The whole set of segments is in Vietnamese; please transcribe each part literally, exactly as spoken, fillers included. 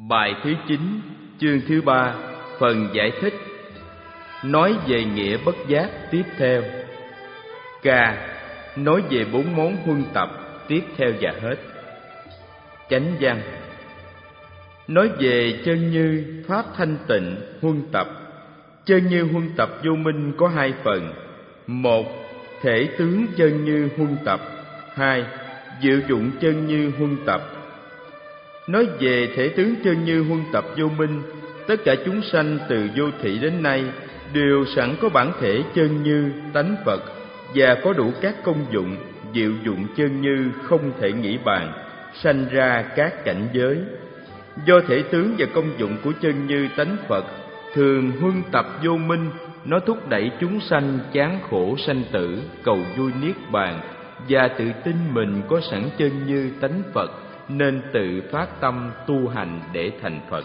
Bài thứ chín, chương thứ ba, phần giải thích. Nói về nghĩa bất giác tiếp theo. K. Nói về bốn món huân tập tiếp theo và hết. Chánh văn. Nói về chân như pháp thanh tịnh huân tập. Chân như huân tập vô minh có hai phần: một, thể tướng chân như huân tập; hai, diệu dụng chân như huân tập. Nói về thể tướng chân như huân tập vô minh, tất cả chúng sanh từ vô thị đến nay đều sẵn có bản thể chân như tánh Phật và có đủ các công dụng, diệu dụng chân như không thể nghĩ bàn, sanh ra các cảnh giới. Do thể tướng và công dụng của chân như tánh Phật thường huân tập vô minh, nó thúc đẩy chúng sanh chán khổ sanh tử, cầu vui niết bàn, và tự tin mình có sẵn chân như tánh Phật nên tự phát tâm tu hành để thành Phật.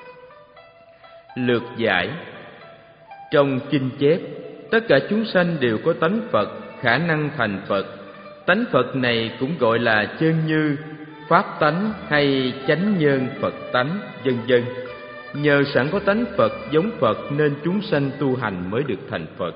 Lược giải. Trong kinh chép, tất cả chúng sanh đều có tánh Phật, khả năng thành Phật. Tánh Phật này cũng gọi là chân như, pháp tánh hay chánh nhân Phật tánh, vân vân. Nhờ sẵn có tánh Phật giống Phật nên chúng sanh tu hành mới được thành Phật.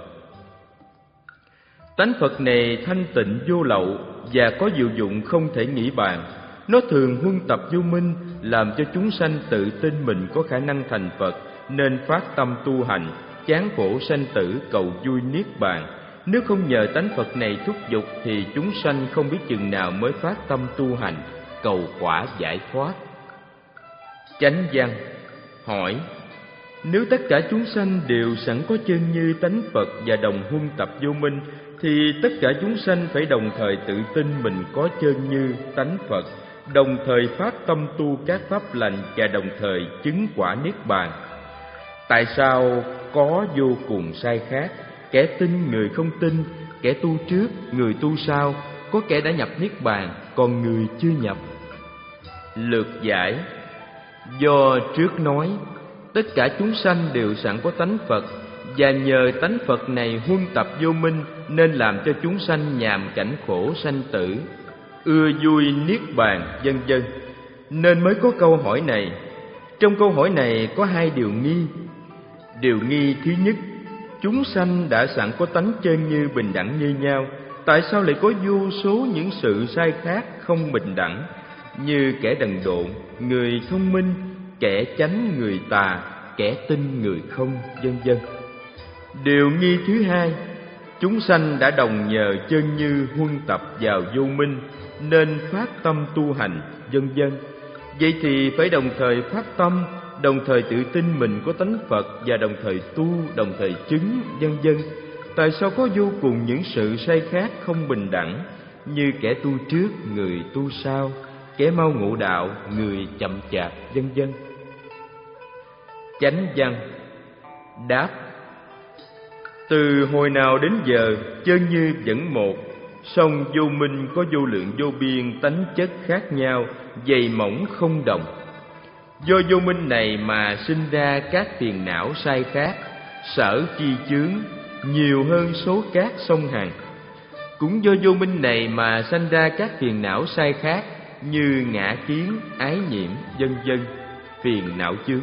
Tánh Phật này thanh tịnh vô lậu và có diệu dụng không thể nghĩ bàn. Nó thường huân tập vô minh, làm cho chúng sanh tự tin mình có khả năng thành Phật nên phát tâm tu hành, chán khổ sanh tử, cầu vui niết bàn. Nếu không nhờ tánh Phật này thúc giục thì chúng sanh không biết chừng nào mới phát tâm tu hành, cầu quả giải thoát. Chánh văn. Hỏi: nếu tất cả chúng sanh đều sẵn có chân như tánh Phật và đồng huân tập vô minh, thì tất cả chúng sanh phải đồng thời tự tin mình có chân như tánh Phật, đồng thời phát tâm tu các pháp lành và đồng thời chứng quả niết bàn. Tại sao có vô cùng sai khác, kẻ tin người không tin, kẻ tu trước người tu sau, có kẻ đã nhập niết bàn còn người chưa nhập? Lược giải. Do trước nói tất cả chúng sanh đều sẵn có tánh Phật, và nhờ tánh Phật này huân tập vô minh nên làm cho chúng sanh nhàm cảnh khổ sanh tử, ưa vui niết bàn, vân vân, nên mới có câu hỏi này. Trong câu hỏi này có hai điều nghi. Điều nghi thứ nhất, chúng sanh đã sẵn có tánh chân như bình đẳng như nhau, tại sao lại có vô số những sự sai khác không bình đẳng, như kẻ đần độn người thông minh, kẻ chánh người tà, kẻ tin người không, vân vân. Điều nghi thứ hai, chúng sanh đã đồng nhờ chân như huân tập vào vô minh nên phát tâm tu hành, vân vân. Vậy thì phải đồng thời phát tâm, đồng thời tự tin mình có tánh Phật và đồng thời tu, đồng thời chứng, vân vân. Tại sao có vô cùng những sự sai khác không bình đẳng, như kẻ tu trước người tu sau, kẻ mau ngộ đạo người chậm chạp, vân vân? Chánh văn. Đáp: từ hồi nào đến giờ chân như vẫn một, song vô minh có vô lượng vô biên tánh chất khác nhau, dày mỏng không đồng. Do vô minh này mà sinh ra các phiền não sai khác, sở chi chướng nhiều hơn số cát sông Hằng. Cũng do vô minh này mà sanh ra các phiền não sai khác như ngã kiến, ái nhiễm, vân vân, phiền não chướng.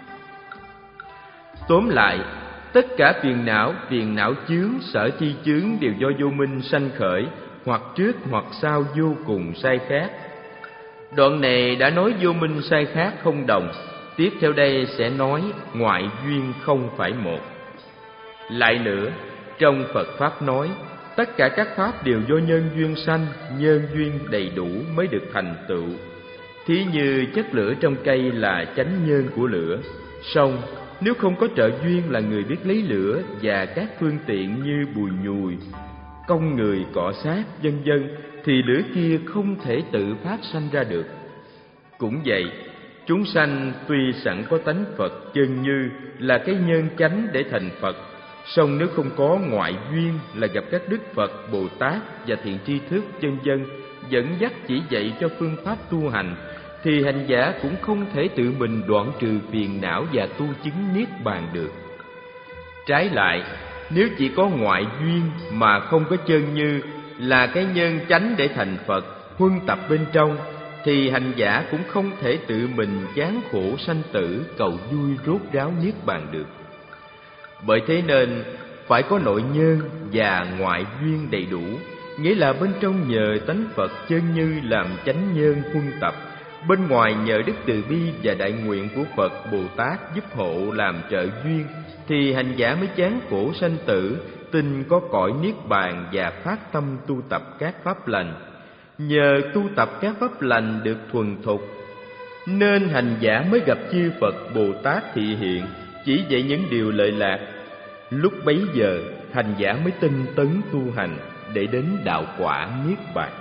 Tóm lại, tất cả phiền não, phiền não chướng, sở chi chướng đều do vô minh sanh khởi, hoặc trước hoặc sau vô cùng sai khác. Đoạn này đã nói vô minh sai khác không đồng, tiếp theo đây sẽ nói ngoại duyên không phải một. Lại nữa, trong Phật Pháp nói, tất cả các Pháp đều do nhân duyên sanh, nhân duyên đầy đủ mới được thành tựu. Thí như chất lửa trong cây là chánh nhân của lửa, song nếu không có trợ duyên là người biết lấy lửa và các phương tiện như bùi nhùi, công người cọ sát, vân vân, thì lửa kia không thể tự phát sanh ra được. Cũng vậy, chúng sanh tuy sẵn có tánh Phật chân như là cái nhân chánh để thành Phật, song nếu không có ngoại duyên là gặp các đức Phật, Bồ Tát và thiện tri thức, vân vân, dẫn dắt chỉ dạy cho phương pháp tu hành, thì hành giả cũng không thể tự mình đoạn trừ phiền não và tu chứng niết bàn được. Trái lại, nếu chỉ có ngoại duyên mà không có chân như là cái nhân chánh để thành Phật, huân tập bên trong, thì hành giả cũng không thể tự mình chán khổ sanh tử cầu vui rốt ráo niết bàn được. Bởi thế nên phải có nội nhân và ngoại duyên đầy đủ, nghĩa là bên trong nhờ tánh Phật chân như làm chánh nhân huân tập, bên ngoài nhờ đức từ bi và đại nguyện của Phật Bồ Tát giúp hộ làm trợ duyên, thì hành giả mới chán khổ sanh tử, tin có cõi niết bàn và phát tâm tu tập các pháp lành. Nhờ tu tập các pháp lành được thuần thục, nên hành giả mới gặp chư Phật Bồ Tát thị hiện, chỉ dạy những điều lợi lạc. Lúc bấy giờ hành giả mới tinh tấn tu hành để đến đạo quả niết bàn.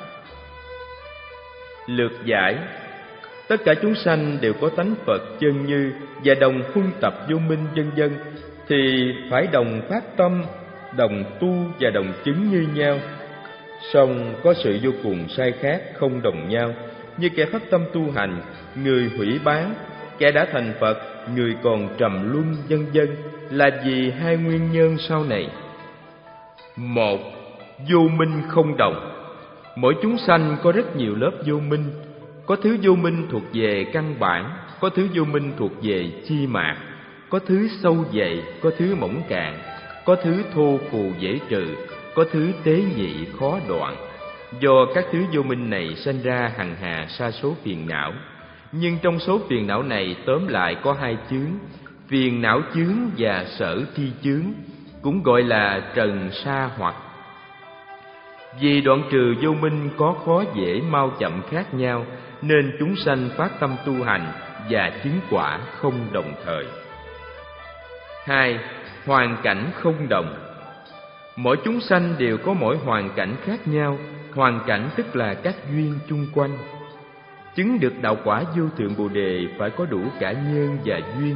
Lược giải: tất cả chúng sanh đều có tánh Phật chân như và đồng huân tập vô minh vân vân, thì phải đồng phát tâm, đồng tu và đồng chứng như nhau. Song có sự vô cùng sai khác, không đồng nhau. Như kẻ phát tâm tu hành, người hủy bán; kẻ đã thành Phật, người còn trầm luân vân vân, là vì hai nguyên nhân sau này. Một, vô minh không đồng. Mỗi chúng sanh có rất nhiều lớp vô minh. Có thứ vô minh thuộc về căn bản, có thứ vô minh thuộc về chi mạc, có thứ sâu dày, có thứ mỏng cạn, có thứ thô phù dễ trừ, có thứ tế nhị khó đoạn. Do các thứ vô minh này sanh ra hằng hà sa số phiền não. Nhưng trong số phiền não này tóm lại có hai chướng: phiền não chướng và sở tri chướng, cũng gọi là trần sa hoặc. Vì đoạn trừ vô minh có khó dễ mau chậm khác nhau, nên chúng sanh phát tâm tu hành và chứng quả không đồng thời. Hai, hoàn cảnh không đồng. Mỗi chúng sanh đều có mỗi hoàn cảnh khác nhau. Hoàn cảnh tức là các duyên chung quanh. Chứng được đạo quả vô thượng Bồ Đề phải có đủ cả nhân và duyên.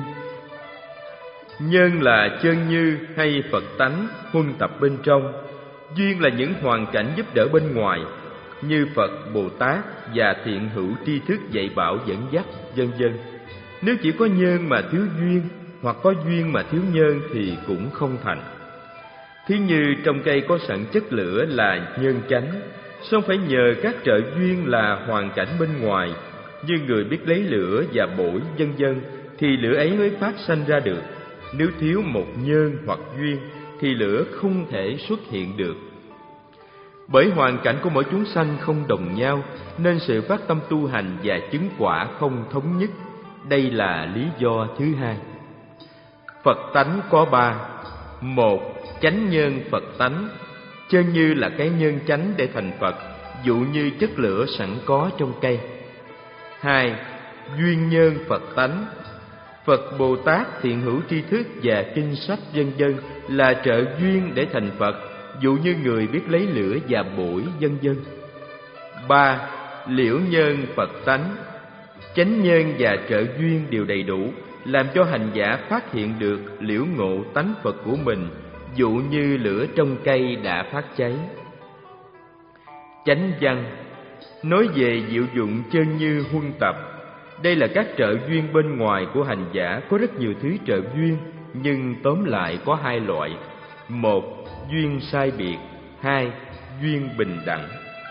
Nhân là chân như hay Phật tánh huân tập bên trong. Duyên là những hoàn cảnh giúp đỡ bên ngoài, như Phật, Bồ Tát và thiện hữu tri thức dạy bảo dẫn dắt, vân vân. Nếu chỉ có nhân mà thiếu duyên, hoặc có duyên mà thiếu nhân thì cũng không thành. Thí như trong cây có sẵn chất lửa là nhân chánh, song phải nhờ các trợ duyên là hoàn cảnh bên ngoài, như người biết lấy lửa và bổi, vân vân, thì lửa ấy mới phát sanh ra được. Nếu thiếu một nhân hoặc duyên thì lửa không thể xuất hiện được. Bởi hoàn cảnh của mỗi chúng sanh không đồng nhau, nên sự phát tâm tu hành và chứng quả không thống nhất. Đây là lý do thứ hai. Phật tánh có ba. Một, chánh nhân Phật tánh. Chân như là cái nhân chánh để thành Phật, dụ như chất lửa sẵn có trong cây. Hai, duyên nhân Phật tánh. Phật Bồ Tát, thiện hữu tri thức và kinh sách vân vân là trợ duyên để thành Phật, dụ như người biết lấy lửa và bổi, vân vân. Ba, liễu nhân Phật tánh. Chánh nhân và trợ duyên đều đầy đủ, làm cho hành giả phát hiện được liễu ngộ tánh Phật của mình, dụ như lửa trong cây đã phát cháy. Chánh văn nói về diệu dụng chân như huân tập. Đây là các trợ duyên bên ngoài của hành giả. Có rất nhiều thứ trợ duyên, nhưng tóm lại có hai loại. Một, duyên sai biệt. Hai, duyên bình đẳng.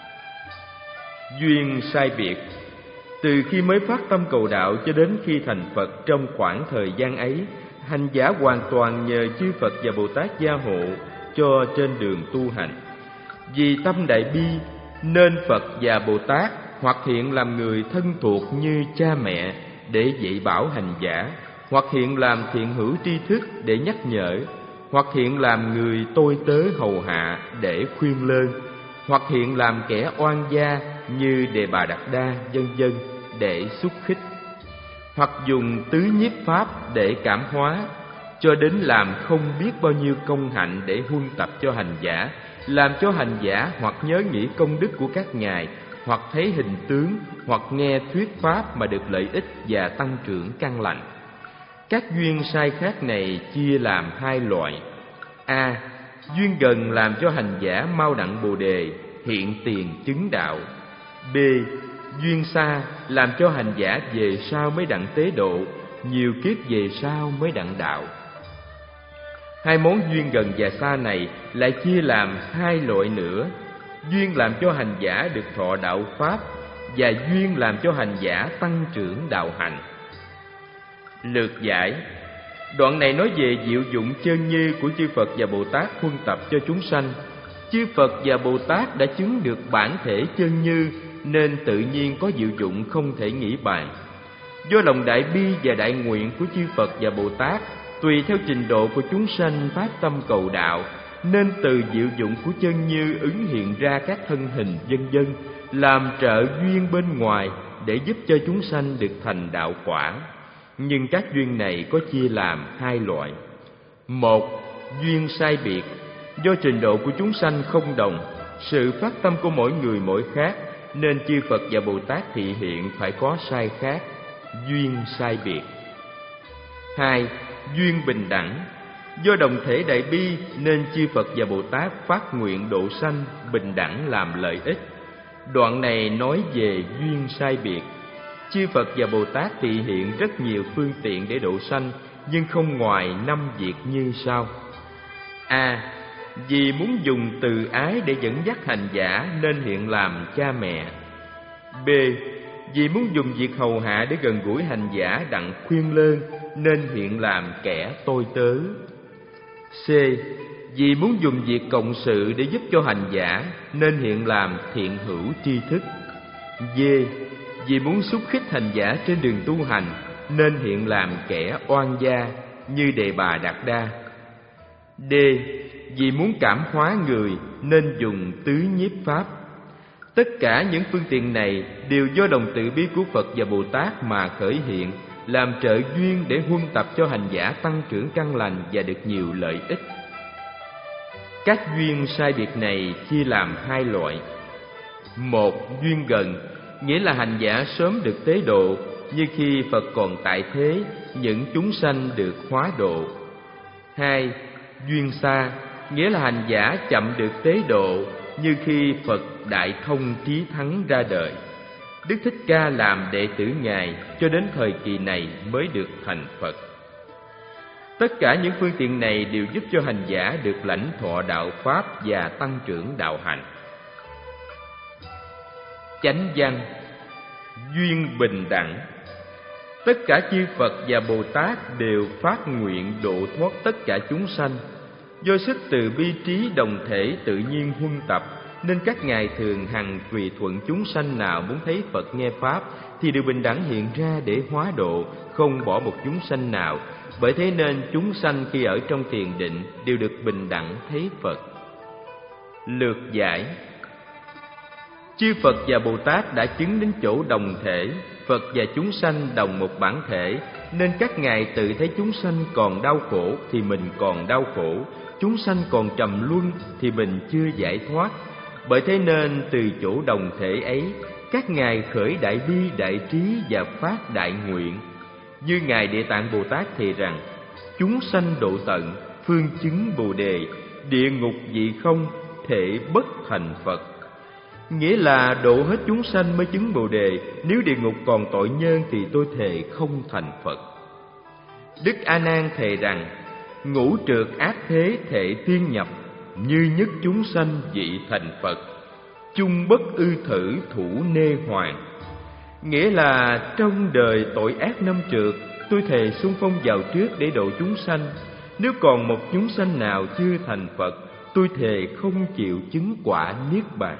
Duyên sai biệt. Từ khi mới phát tâm cầu đạo cho đến khi thành Phật, trong khoảng thời gian ấy, hành giả hoàn toàn nhờ chư Phật và Bồ Tát gia hộ cho trên đường tu hành. Vì tâm đại bi nên Phật và Bồ Tát hoặc hiện làm người thân thuộc như cha mẹ để dạy bảo hành giả, hoặc hiện làm thiện hữu tri thức để nhắc nhở, hoặc hiện làm người tôi tớ hầu hạ để khuyên lơn, hoặc hiện làm kẻ oan gia như Đề Bà Đạt Đa, vân vân để xúc khích, hoặc dùng tứ nhiếp pháp để cảm hóa, cho đến làm không biết bao nhiêu công hạnh để huân tập cho hành giả, làm cho hành giả hoặc nhớ nghĩ công đức của các ngài, hoặc thấy hình tướng, hoặc nghe thuyết pháp mà được lợi ích và tăng trưởng căn lành. Các duyên sai khác này chia làm hai loại. A. Duyên gần làm cho hành giả mau đặng Bồ Đề, hiện tiền chứng đạo. B. Duyên xa làm cho hành giả về sau mới đặng tế độ, nhiều kiếp về sau mới đặng đạo. Hai món duyên gần và xa này lại chia làm hai loại nữa. Duyên làm cho hành giả được thọ đạo pháp và duyên làm cho hành giả tăng trưởng đạo hạnh. Lược giải. Đoạn này nói về diệu dụng chân như của chư Phật và Bồ Tát huân tập cho chúng sanh. Chư Phật và Bồ Tát đã chứng được bản thể chân như, nên tự nhiên có diệu dụng không thể nghĩ bàn. Do lòng đại bi và đại nguyện của chư Phật và Bồ Tát, tùy theo trình độ của chúng sanh phát tâm cầu đạo, nên từ diệu dụng của chân như ứng hiện ra các thân hình vân vân, làm trợ duyên bên ngoài để giúp cho chúng sanh được thành đạo quả. Nhưng các duyên này có chia làm hai loại. Một, duyên sai biệt. Do trình độ của chúng sanh không đồng, sự phát tâm của mỗi người mỗi khác, nên chư Phật và Bồ Tát thị hiện phải có sai khác, duyên sai biệt. Hai, duyên bình đẳng. Do đồng thể đại bi nên chư Phật và Bồ Tát phát nguyện độ sanh bình đẳng làm lợi ích. Đoạn này nói về duyên sai biệt. Chư Phật và Bồ Tát thị hiện rất nhiều phương tiện để độ sanh, nhưng không ngoài năm việc như sau. A. Vì muốn dùng từ ái để dẫn dắt hành giả nên hiện làm cha mẹ. B. Vì muốn dùng việc hầu hạ để gần gũi hành giả đặng khuyên lơn nên hiện làm kẻ tôi tớ. C. Vì muốn dùng việc cộng sự để giúp cho hành giả nên hiện làm thiện hữu tri thức. D. Vì muốn xúc khích hành giả trên đường tu hành nên hiện làm kẻ oan gia như Đề Bà Đạt Đa. D. Vì muốn cảm hóa người nên dùng tứ nhiếp pháp. Tất cả những phương tiện này đều do đồng từ bi của Phật và Bồ Tát mà khởi hiện, làm trợ duyên để huân tập cho hành giả tăng trưởng căn lành và được nhiều lợi ích. Các duyên sai biệt này chia làm hai loại. Một, duyên gần, nghĩa là hành giả sớm được tế độ, như khi Phật còn tại thế, những chúng sanh được hóa độ. Hai, duyên xa, nghĩa là hành giả chậm được tế độ, như khi Phật đại thông trí thắng ra đời. Đức Thích Ca làm đệ tử Ngài cho đến thời kỳ này mới được thành Phật. Tất cả những phương tiện này đều giúp cho hành giả được lãnh thọ đạo Pháp và tăng trưởng đạo hạnh. Chánh văn. Duyên bình đẳng. Tất cả chư Phật và Bồ Tát đều phát nguyện độ thoát tất cả chúng sanh. Do sức từ bi trí đồng thể tự nhiên huân tập, nên các ngài thường hằng tùy thuận chúng sanh nào muốn thấy Phật nghe Pháp thì đều bình đẳng hiện ra để hóa độ, không bỏ một chúng sanh nào. Bởi thế nên chúng sanh khi ở trong thiền định đều được bình đẳng thấy Phật. Lược giải. Chư Phật và Bồ Tát đã chứng đến chỗ đồng thể, Phật và chúng sanh đồng một bản thể, nên các ngài tự thấy chúng sanh còn đau khổ thì mình còn đau khổ, chúng sanh còn trầm luân thì mình chưa giải thoát. Bởi thế nên từ chỗ đồng thể ấy, các ngài khởi đại bi, đại trí và phát đại nguyện. Như ngài Địa Tạng Bồ Tát thề rằng: chúng sanh độ tận, phương chứng Bồ đề, địa ngục vị không, thể bất thành Phật. Nghĩa là độ hết chúng sanh mới chứng Bồ đề, nếu địa ngục còn tội nhân thì tôi thề không thành Phật. Đức A Nan thề rằng: ngũ trượt ác thế thể tiên nhập, như nhất chúng sanh vị thành Phật, chung bất ư thử thủ nê hoàng. Nghĩa là trong đời tội ác năm trượt, tôi thề xung phong vào trước để độ chúng sanh. Nếu còn một chúng sanh nào chưa thành Phật, tôi thề không chịu chứng quả niết bàn.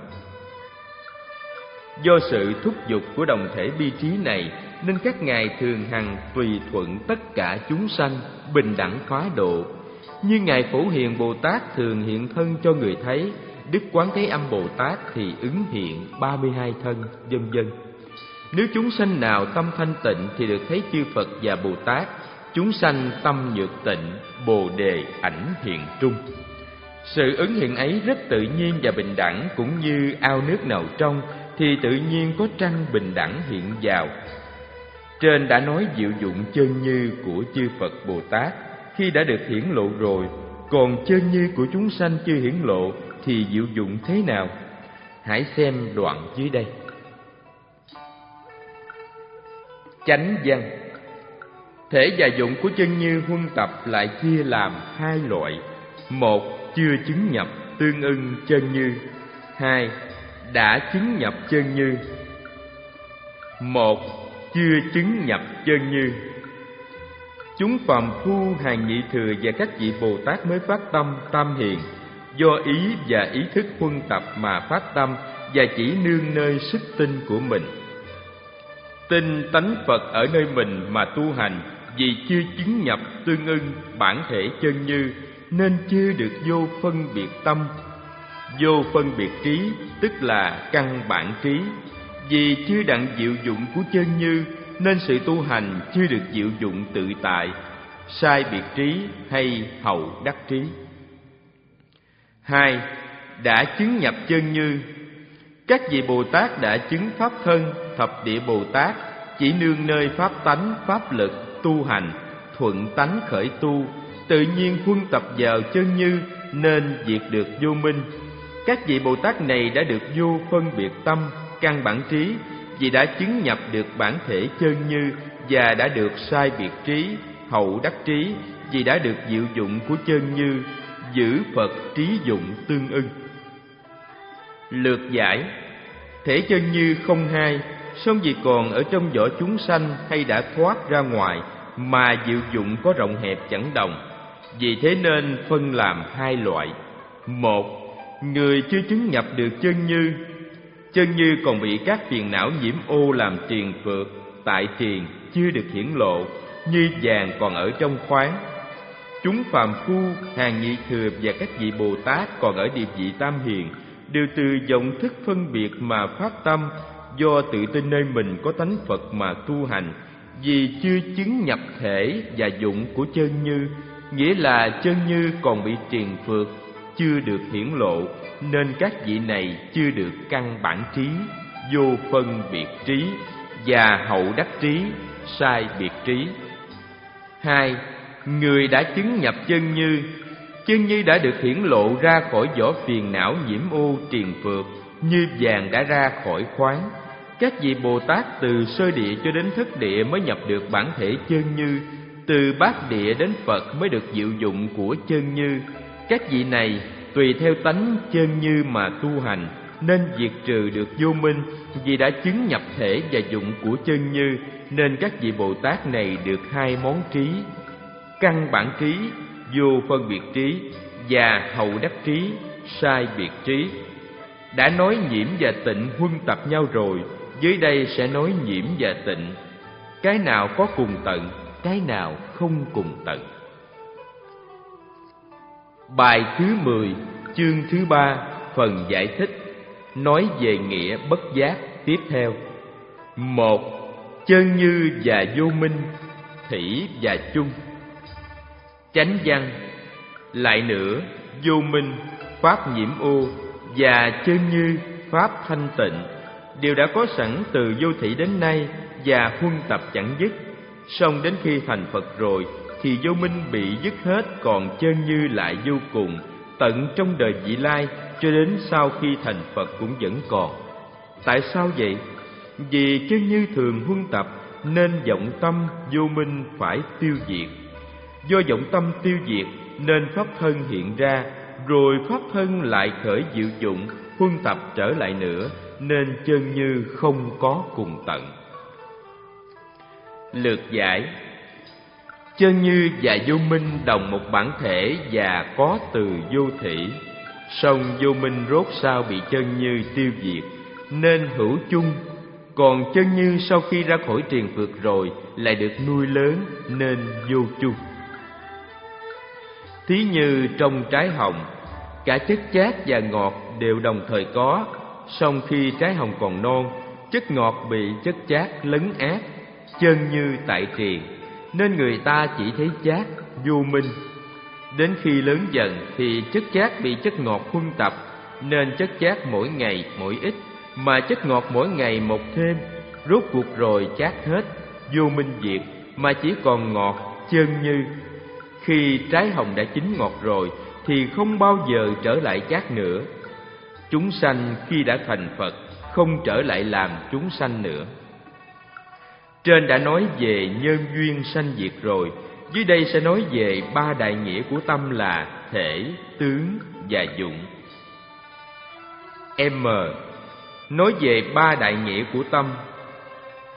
Do sự thúc giục của đồng thể bi trí này, nên các ngài thường hằng tùy thuận tất cả chúng sanh, bình đẳng phá độ. Như ngài Phổ Hiền Bồ Tát thường hiện thân cho người thấy, Đức Quán Thế Âm Bồ Tát thì ứng hiện ba mươi hai thân, vân vân. Nếu chúng sanh nào tâm thanh tịnh thì được thấy chư Phật và Bồ Tát. Chúng sanh tâm nhược tịnh, Bồ đề ảnh hiện trung. Sự ứng hiện ấy rất tự nhiên và bình đẳng, cũng như ao nước nào trong thì tự nhiên có trăng bình đẳng hiện vào. Trên đã nói diệu dụng chân như của chư Phật Bồ Tát khi đã được hiển lộ rồi, còn chân như của chúng sanh chưa hiển lộ thì diệu dụng thế nào? Hãy xem đoạn dưới đây. Chánh văn. Thể và dụng của chân như huân tập lại chia làm hai loại. Một, chưa chứng nhập tương ưng chân như. Hai, đã chứng nhập chân như. Một, chưa chứng nhập chân như. Chúng phàm phu hàng nhị thừa và các vị Bồ Tát mới phát tâm tam hiền, do ý và ý thức huân tập mà phát tâm, và chỉ nương nơi sức tin của mình. Tin tánh Phật ở nơi mình mà tu hành, vì chưa chứng nhập tương ưng bản thể chân như, nên chưa được vô phân biệt tâm. Vô phân biệt trí tức là căn bản trí. Vì chưa đặng diệu dụng của chân như, nên sự tu hành chưa được diệu dụng tự tại, sai biệt trí hay hậu đắc trí. Hai, đã chứng nhập chân như. Các vị Bồ Tát đã chứng pháp thân, thập địa Bồ Tát chỉ nương nơi pháp tánh, pháp lực tu hành, thuận tánh khởi tu, tự nhiên huân tập vào chân như, nên diệt được vô minh. Các vị Bồ Tát này đã được vô phân biệt tâm, căn bản trí, vì đã chứng nhập được bản thể chân như, và đã được sai biệt trí, hậu đắc trí, vì đã được diệu dụng của chân như, giữ Phật trí dụng tương ưng. Lược giải: thể chân như không hai, song vì còn ở trong vỏ chúng sanh hay đã thoát ra ngoài, mà diệu dụng có rộng hẹp chẳng đồng. Vì thế nên phân làm hai loại. Một, người chưa chứng nhập được chân như. Chân như còn bị các phiền não nhiễm ô làm triền phược, tại triền chưa được hiển lộ, như vàng còn ở trong khoáng. Chúng phàm phu, hàng nhị thừa và các vị Bồ Tát còn ở địa vị tam hiền, đều từ vọng thức phân biệt mà phát tâm, do tự tin nơi mình có tánh Phật mà tu hành. Vì chưa chứng nhập thể và dụng của chân như, nghĩa là chân như còn bị triền phược, chưa được hiển lộ, nên các vị này chưa được căn bản trí, vô phân biệt trí, và hậu đắc trí, sai biệt trí. Hai, người đã chứng nhập chân như. Chân như đã được hiển lộ ra khỏi vỏ phiền não nhiễm ô triền phược, như vàng đã ra khỏi khoáng. Các vị Bồ Tát từ sơ địa cho đến thất địa mới nhập được bản thể chân như, từ bát địa đến Phật mới được diệu dụng của chân như. Các vị này tùy theo tánh chân như mà tu hành, nên diệt trừ được vô minh. Vì đã chứng nhập thể và dụng của chân như, nên các vị Bồ Tát này được hai món trí: căn bản trí, vô phân biệt trí, và hậu đắc trí, sai biệt trí. Đã nói nhiễm và tịnh huân tập nhau rồi, dưới đây sẽ nói nhiễm và tịnh. Cái nào có cùng tận, cái nào không cùng tận. Bài thứ mười, chương thứ ba, phần giải thích, nói về nghĩa bất giác tiếp theo. Một, chân như và vô minh, thủy và chung. Chánh văn: lại nữa, vô minh, pháp nhiễm ô, và chân như, pháp thanh tịnh, đều đã có sẵn từ vô thủy đến nay, và huân tập chẳng dứt. Song đến khi thành Phật rồi, thì vô minh bị dứt hết, còn chân như lại vô cùng, tận trong đời vị lai, cho đến sau khi thành Phật cũng vẫn còn. Tại sao vậy? Vì chân như thường huân tập, nên vọng tâm vô minh phải tiêu diệt. Do vọng tâm tiêu diệt, nên pháp thân hiện ra, rồi pháp thân lại khởi diệu dụng, huân tập trở lại nữa, nên chân như không có cùng tận. Lược giải: chân như và vô minh đồng một bản thể và có từ vô thủy, song vô minh rốt sao bị chân như tiêu diệt, nên hữu chung. Còn chân như sau khi ra khỏi triền phược rồi lại được nuôi lớn, nên vô chung. Thí như trong trái hồng, cả chất chát và ngọt đều đồng thời có, song khi trái hồng còn non, chất ngọt bị chất chát lấn át, chân như tại triền, nên người ta chỉ thấy chát, vô minh. Đến khi lớn dần thì chất chát bị chất ngọt huân tập, nên chất chát mỗi ngày mỗi ít, mà chất ngọt mỗi ngày một thêm. Rốt cuộc rồi chát hết, vô minh diệt, mà chỉ còn ngọt, chân như. Khi trái hồng đã chín ngọt rồi thì không bao giờ trở lại chát nữa. Chúng sanh khi đã thành Phật không trở lại làm chúng sanh nữa. Trên đã nói về nhân duyên sanh diệt rồi, dưới đây sẽ nói về ba đại nghĩa của tâm là thể, tướng và dụng. M. Nói về ba đại nghĩa của tâm.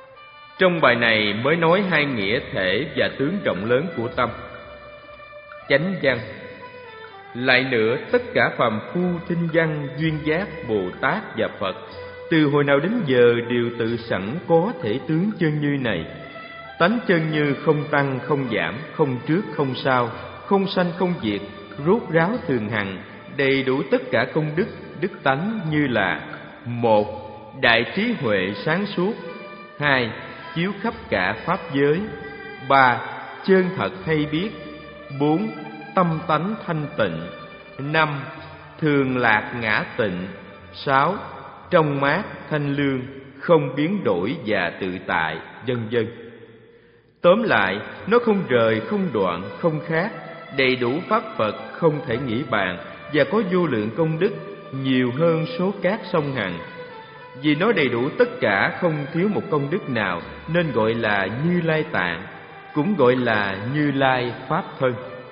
Trong bài này mới nói hai nghĩa thể và tướng rộng lớn của tâm. Chánh văn. Lại nữa, tất cả phàm phu tinh văn, duyên giác, Bồ Tát và Phật từ hồi nào đến giờ đều tự sẵn có thể tướng chân như này. Tánh chân như không tăng không giảm, không trước không sau, không sanh không diệt, rốt ráo thường hằng, đầy đủ tất cả công đức, đức tánh như là: một. Đại trí huệ sáng suốt. Hai. Chiếu khắp cả pháp giới. Ba. Chân thật hay biết. Bốn. Tâm tánh thanh tịnh. Năm. Thường lạc ngã tịnh. Sáu. Trong mát thanh lương, không biến đổi và tự tại, vân vân. Tóm lại, nó không rời, không đoạn, không khác, đầy đủ pháp Phật không thể nghĩ bàn, và có vô lượng công đức nhiều hơn số cát sông Hằng. Vì nó đầy đủ tất cả, không thiếu một công đức nào, nên gọi là Như Lai Tạng, cũng gọi là Như Lai Pháp Thân.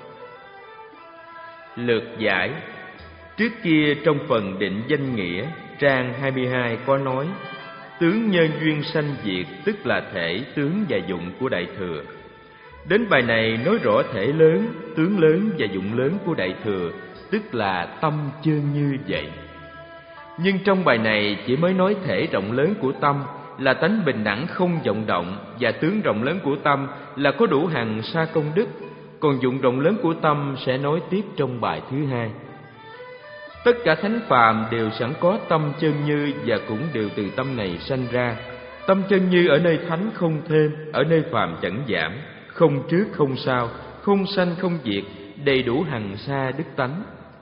Lược giải. Trước kia trong phần định danh nghĩa, trang hai mươi hai có nói: tướng nhân duyên sanh diệt, tức là thể, tướng và dụng của Đại Thừa. Đến bài này nói rõ thể lớn, tướng lớn và dụng lớn của Đại Thừa, tức là tâm chân như vậy. Nhưng trong bài này chỉ mới nói thể rộng lớn của tâm là tánh bình đẳng không vọng động, và tướng rộng lớn của tâm là có đủ hằng sa công đức, còn dụng rộng lớn của tâm sẽ nói tiếp trong bài thứ hai. Tất cả thánh phàm đều sẵn có tâm chân như, và cũng đều từ tâm này sanh ra. Tâm chân như ở nơi thánh không thêm, ở nơi phàm chẳng giảm, không trước không sau, không sanh không diệt, đầy đủ hằng sa đức tánh.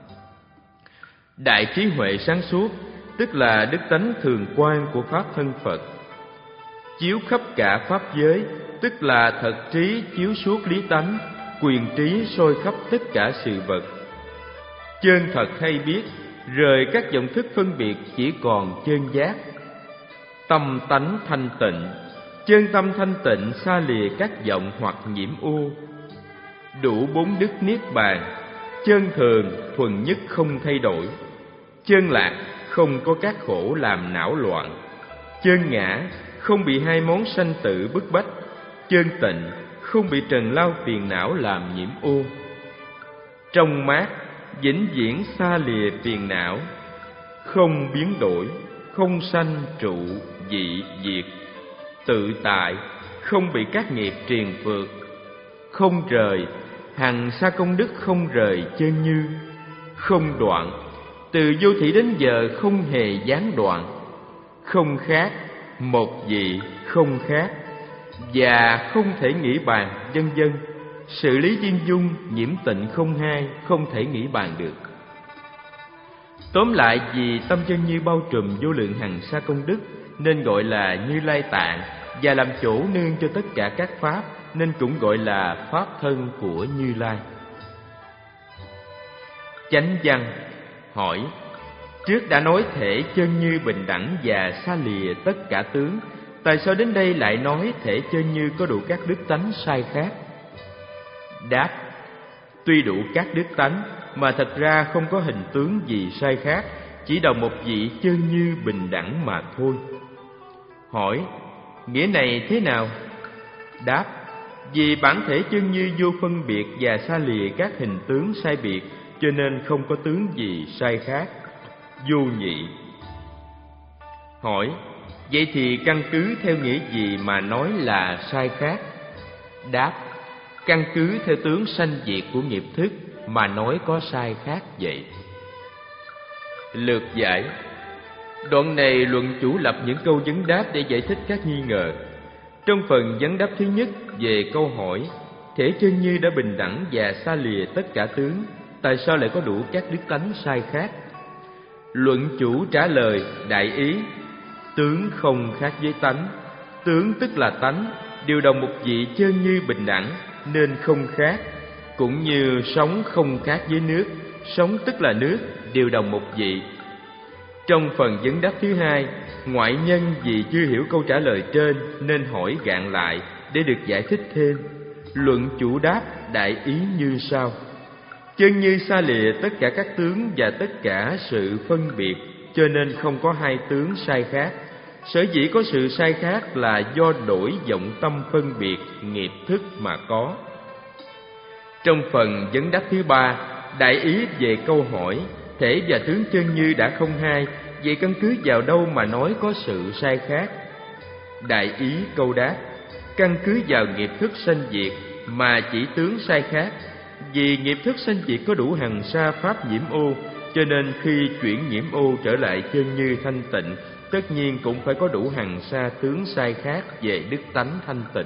Đại trí huệ sáng suốt, tức là đức tánh thường quan của pháp thân Phật. Chiếu khắp cả pháp giới, tức là thật trí chiếu suốt lý tánh, quyền trí soi khắp tất cả sự vật. Chân thật hay biết, rời các vọng thức phân biệt, chỉ còn chân giác. Tâm tánh thanh tịnh, chân tâm thanh tịnh, xa lìa các vọng hoặc nhiễm ô. Đủ bốn đức niết bàn, chân thường thuần nhất không thay đổi. Chân lạc, không có các khổ làm não loạn. Chân ngã, không bị hai món sanh tử bức bách. Chân tịnh, không bị trần lao phiền não làm nhiễm ô. Trong mát, vĩnh viễn xa lìa phiền não. Không biến đổi, không sanh trụ dị diệt. Tự tại, không bị các nghiệp triền phược. Không rời, hằng sa công đức không rời chân như. Không đoạn, từ vô thủy đến giờ không hề gián đoạn. Không khác, một vị không khác, và không thể nghĩ bàn, vân vân. Sự lý viên dung, nhiễm tịnh không hai, không thể nghĩ bàn được. Tóm lại, vì tâm chân như bao trùm vô lượng hằng sa công đức, nên gọi là Như Lai Tạng, và làm chỗ nương cho tất cả các pháp, nên cũng gọi là pháp thân của Như Lai. Chánh văn. Hỏi: trước đã nói thể chân như bình đẳng và xa lìa tất cả tướng, tại sao đến đây lại nói thể chân như có đủ các đức tánh sai khác? Đáp: tuy đủ các đức tánh, mà thật ra không có hình tướng gì sai khác, chỉ đồng một vị chân như bình đẳng mà thôi. Hỏi: nghĩa này thế nào? Đáp: vì bản thể chân như vô phân biệt và xa lìa các hình tướng sai biệt, cho nên không có tướng gì sai khác, vô nhị. Hỏi: vậy thì căn cứ theo nghĩa gì mà nói là sai khác? Đáp: căn cứ theo tướng sanh diệt của nghiệp thức mà nói có sai khác vậy. Lược giải. Đoạn này luận chủ lập những câu vấn đáp để giải thích các nghi ngờ. Trong phần vấn đáp thứ nhất về câu hỏi thể chân như đã bình đẳng và xa lìa tất cả tướng, tại sao lại có đủ các đức tánh sai khác? Luận chủ trả lời đại ý: tướng không khác với tánh, tướng tức là tánh, đều đồng một vị chân như bình đẳng nên không khác. Cũng như sống không khác với nước, sống tức là nước, đều đồng một vị. Trong phần vấn đáp thứ hai, ngoại nhân vì chưa hiểu câu trả lời trên nên hỏi gạn lại để được giải thích thêm. Luận chủ đáp đại ý như sau: chân như xa lìa tất cả các tướng và tất cả sự phân biệt, cho nên không có hai tướng sai khác. Sở dĩ có sự sai khác là do đổi vọng tâm phân biệt nghiệp thức mà có. Trong phần vấn đáp thứ ba, đại ý về câu hỏi thể và tướng chân như đã không hai, vậy căn cứ vào đâu mà nói có sự sai khác? Đại ý câu đáp: căn cứ vào nghiệp thức sanh diệt mà chỉ tướng sai khác. Vì nghiệp thức sanh diệt có đủ hằng sa pháp nhiễm ô, cho nên khi chuyển nhiễm ô trở lại chân như thanh tịnh, tất nhiên cũng phải có đủ hằng sa tướng sai khác về đức tánh thanh tịnh.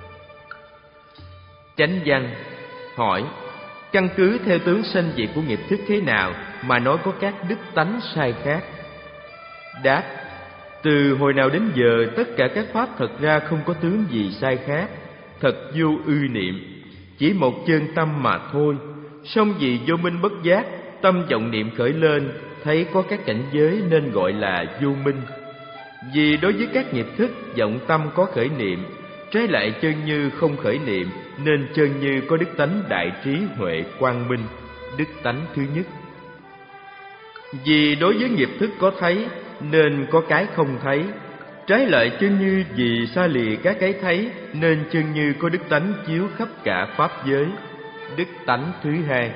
Chánh văn hỏi: căn cứ theo tướng sanh diệt của nghiệp thức thế nào mà nói có các đức tánh sai khác? Đáp: từ hồi nào đến giờ tất cả các pháp thật ra không có tướng gì sai khác, thật vô ư niệm, chỉ một chân tâm mà thôi. Song vì vô minh bất giác, tâm vọng niệm khởi lên, thấy có các cảnh giới nên gọi là vô minh. Vì đối với các nghiệp thức, vọng tâm có khởi niệm, trái lại chân như không khởi niệm, nên chân như có đức tánh đại trí huệ quang minh, đức tánh thứ nhất. Vì đối với nghiệp thức có thấy, nên có cái không thấy, trái lại chân như vì xa lìa các cái thấy, nên chân như có đức tánh chiếu khắp cả pháp giới, đức tánh thứ hai.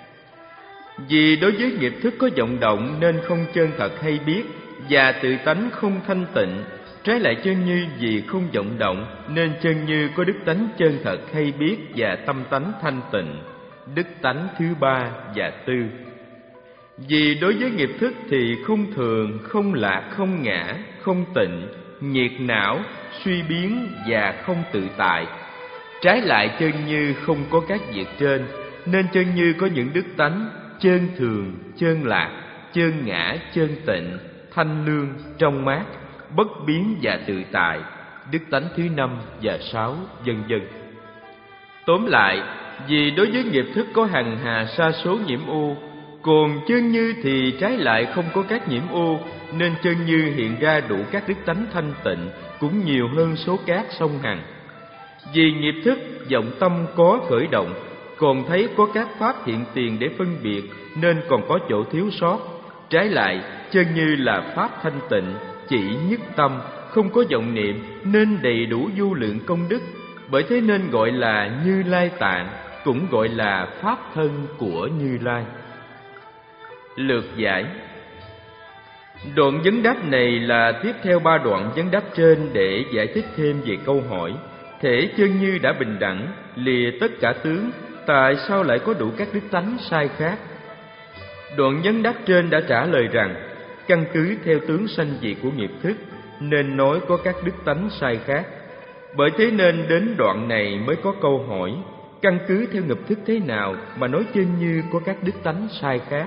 Vì đối với nghiệp thức có vọng động nên không chân thật hay biết, và tự tánh không thanh tịnh, trái lại chân như vì không vọng động nên chân như có đức tánh chân thật hay biết và tâm tánh thanh tịnh, đức tánh thứ ba và tư. Vì đối với nghiệp thức thì không thường, không lạc, không ngã, không tịnh, nhiệt não, suy biến và không tự tại, trái lại chân như không có các việc trên, nên chân như có những đức tánh chân thường, chân lạc, chân ngã, chân tịnh, thanh lương, trong mát, bất biến và tự tại, đức tánh thứ năm và sáu, vân vân. Tóm lại, vì đối với nghiệp thức có hằng hà sa số nhiễm ô, còn chân như thì trái lại không có các nhiễm ô, nên chân như hiện ra đủ các đức tánh thanh tịnh, cũng nhiều hơn số cát sông Hằng. Vì nghiệp thức vọng tâm có khởi động, còn thấy có các pháp hiện tiền để phân biệt, nên còn có chỗ thiếu sót. Trái lại, chân như là pháp thanh tịnh, chỉ nhất tâm, không có vọng niệm, nên đầy đủ vô lượng công đức, bởi thế nên gọi là Như Lai Tạng, cũng gọi là pháp thân của Như Lai. Lược giải. Đoạn vấn đáp này là tiếp theo ba đoạn vấn đáp trên để giải thích thêm về câu hỏi thể chân như đã bình đẳng, lìa tất cả tướng, tại sao lại có đủ các đức tánh sai khác? Đoạn vấn đáp trên đã trả lời rằng, căn cứ theo tướng sanh diệt của nghiệp thức, nên nói có các đức tánh sai khác. Bởi thế nên đến đoạn này mới có câu hỏi, căn cứ theo nghiệp thức thế nào mà nói chân như có các đức tánh sai khác?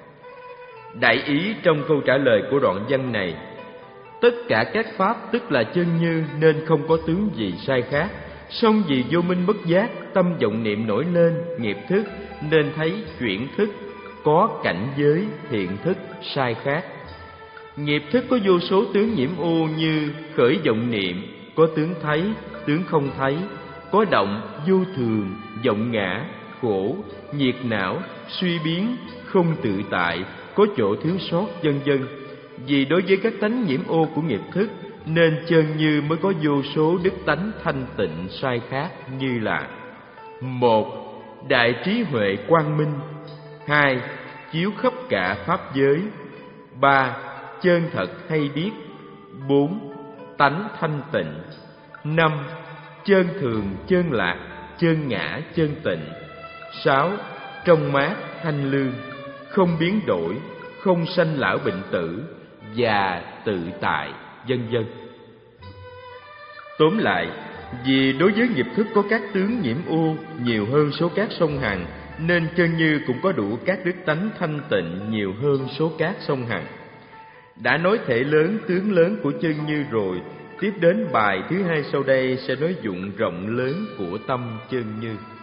Đại ý trong câu trả lời của đoạn văn này, tất cả các pháp tức là chân như nên không có tướng gì sai khác. Song vì vô minh bất giác, tâm vọng niệm nổi lên, nghiệp thức, nên thấy chuyển thức, có cảnh giới, hiện thức sai khác. Nghiệp thức có vô số tướng nhiễm ô như khởi vọng niệm, có tướng thấy, tướng không thấy, có động, vô thường, vọng ngã, khổ, nhiệt não, suy biến, không tự tại, có chỗ thiếu sót, vân vân. Vì đối với các tánh nhiễm ô của nghiệp thức, nên chân như mới có vô số đức tánh thanh tịnh sai khác như là: một. Đại trí huệ quang minh. Hai. Chiếu khắp cả pháp giới. Ba. Chân thật hay biết. Bốn. Tánh thanh tịnh. Năm. Chân thường, chân lạc, chân ngã, chân tịnh. Sáu. Trong mát, thanh lương, không biến đổi, không sanh lão bệnh tử và tự tại, vân vân. Tóm lại, vì đối với nghiệp thức có các tướng nhiễm ô nhiều hơn số cát sông Hằng, nên chân như cũng có đủ các đức tánh thanh tịnh nhiều hơn số cát sông Hằng. Đã nói thể lớn, tướng lớn của chân như rồi, tiếp đến bài thứ hai sau đây sẽ nói dụng rộng lớn của tâm chân như.